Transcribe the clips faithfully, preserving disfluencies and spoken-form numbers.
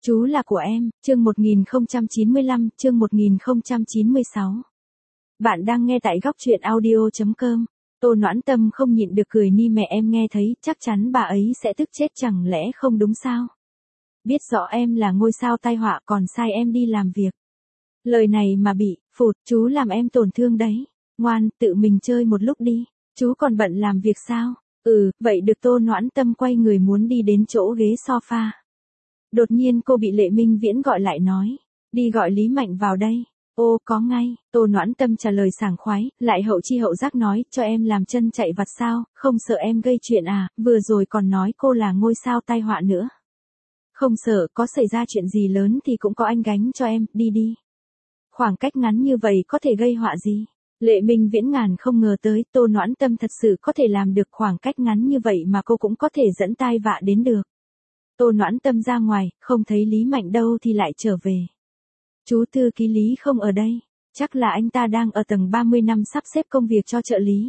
Chú là của em, chương một nghìn không trăm chín mươi lăm, chương một nghìn không trăm chín mươi sáu. Bạn đang nghe tại góc truyện audio.com. Tô Noãn Tâm không nhịn được cười ni mẹ em nghe thấy, chắc chắn bà ấy sẽ tức chết chẳng lẽ không đúng sao? Biết rõ em là ngôi sao tai họa còn sai em đi làm việc. Lời này mà bị, phụt, chú làm em tổn thương đấy. Ngoan, tự mình chơi một lúc đi, chú còn bận làm việc sao? Ừ, vậy được. Tô Noãn Tâm quay người muốn đi đến chỗ ghế sofa. Đột nhiên cô bị Lệ Minh Viễn gọi lại nói, đi gọi Lý Mạnh vào đây. Ô, có ngay. Tô Noãn Tâm trả lời sảng khoái, lại hậu chi hậu giác nói, cho em làm chân chạy vặt sao, không sợ em gây chuyện à, vừa rồi còn nói cô là ngôi sao tai họa nữa. Không sợ, có xảy ra chuyện gì lớn thì cũng có anh gánh cho em, đi đi. Khoảng cách ngắn như vậy có thể gây họa gì? Lệ Minh Viễn ngàn không ngờ tới, Tô Noãn Tâm thật sự có thể làm được khoảng cách ngắn như vậy mà cô cũng có thể dẫn tai vạ đến được. Tô Noãn Tâm ra ngoài, không thấy Lý Mạnh đâu thì lại trở về. Chú thư ký Lý không ở đây, chắc là anh ta đang ở tầng ba mươi năm sắp xếp công việc cho trợ lý.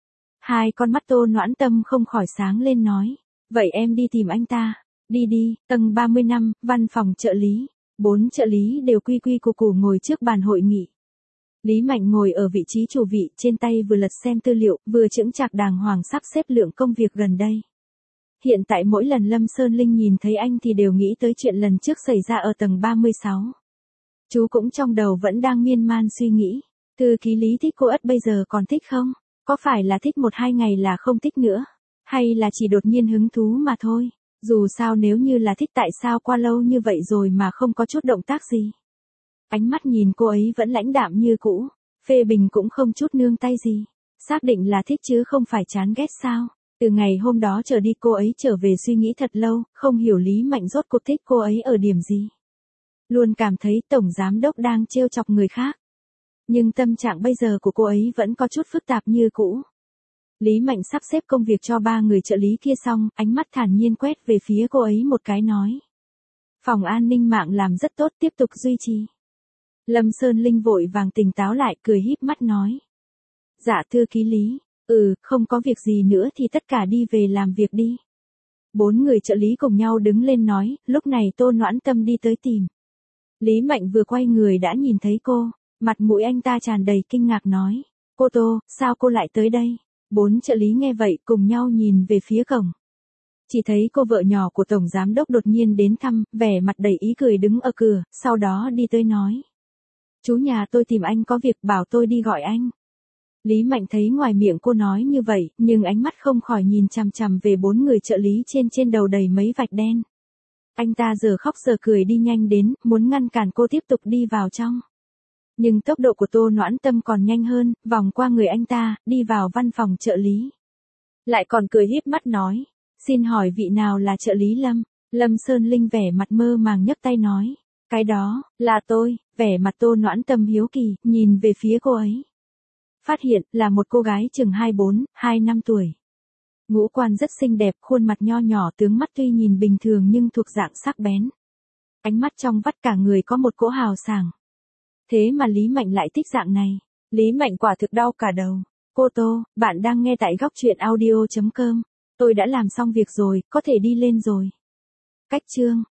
Hai con mắt Tô Noãn Tâm không khỏi sáng lên nói, vậy em đi tìm anh ta. Đi đi. Tầng ba mươi năm, văn phòng trợ lý. Bốn trợ lý đều quy quy củ củ ngồi trước bàn hội nghị. Lý Mạnh ngồi ở vị trí chủ vị, trên tay vừa lật xem tư liệu, vừa chững chạc đàng hoàng sắp xếp lượng công việc gần đây. Hiện tại mỗi lần Lâm Sơn Linh nhìn thấy anh thì đều nghĩ tới chuyện lần trước xảy ra ở tầng ba mươi sáu. Chú cũng trong đầu vẫn đang miên man suy nghĩ, thư ký Lý thích cô ất bây giờ còn thích không? Có phải là thích một hai ngày là không thích nữa? Hay là chỉ đột nhiên hứng thú mà thôi? Dù sao nếu như là thích tại sao qua lâu như vậy rồi mà không có chút động tác gì? Ánh mắt nhìn cô ấy vẫn lãnh đạm như cũ, phê bình cũng không chút nương tay gì. Xác định là thích chứ không phải chán ghét sao? Từ ngày hôm đó trở đi cô ấy trở về suy nghĩ thật lâu, không hiểu Lý Mạnh rốt cuộc thích cô ấy ở điểm gì. Luôn cảm thấy tổng giám đốc đang trêu chọc người khác. Nhưng tâm trạng bây giờ của cô ấy vẫn có chút phức tạp như cũ. Lý Mạnh sắp xếp công việc cho ba người trợ lý kia xong, ánh mắt thản nhiên quét về phía cô ấy một cái nói. Phòng an ninh mạng làm rất tốt, tiếp tục duy trì. Lâm Sơn Linh vội vàng tỉnh táo lại, cười híp mắt nói. Dạ thư ký Lý. Ừ, không có việc gì nữa thì tất cả đi về làm việc đi. Bốn người trợ lý cùng nhau đứng lên nói, lúc này Tô Noãn Tâm đi tới tìm. Lý Mạnh vừa quay người đã nhìn thấy cô, mặt mũi anh ta tràn đầy kinh ngạc nói. Cô Tô, sao cô lại tới đây? Bốn trợ lý nghe vậy cùng nhau nhìn về phía cổng. Chỉ thấy cô vợ nhỏ của Tổng Giám Đốc đột nhiên đến thăm, vẻ mặt đầy ý cười đứng ở cửa, sau đó đi tới nói. Chú nhà tôi tìm anh có việc bảo tôi đi gọi anh. Lý Mạnh thấy ngoài miệng cô nói như vậy, nhưng ánh mắt không khỏi nhìn chằm chằm về bốn người trợ lý trên trên đầu đầy mấy vạch đen. Anh ta giờ khóc giờ cười đi nhanh đến, muốn ngăn cản cô tiếp tục đi vào trong. Nhưng tốc độ của Tô Noãn Tâm còn nhanh hơn, vòng qua người anh ta, đi vào văn phòng trợ lý. Lại còn cười híp mắt nói, xin hỏi vị nào là trợ lý Lâm? Lâm Sơn Linh vẻ mặt mơ màng nhấc tay nói, cái đó, là tôi. Vẻ mặt Tô Noãn Tâm hiếu kỳ, nhìn về phía cô ấy. Phát hiện là một cô gái chừng hai mươi bốn, hai mươi lăm tuổi. Ngũ quan rất xinh đẹp, khuôn mặt nho nhỏ, tướng mắt tuy nhìn bình thường nhưng thuộc dạng sắc bén. Ánh mắt trong vắt cả người có một cỗ hào sảng. Thế mà Lý Mạnh lại thích dạng này. Lý Mạnh quả thực đau cả đầu. Cô Tô, bạn đang nghe tại góc truyện audio.com. Tôi đã làm xong việc rồi, có thể đi lên rồi. Cách chương.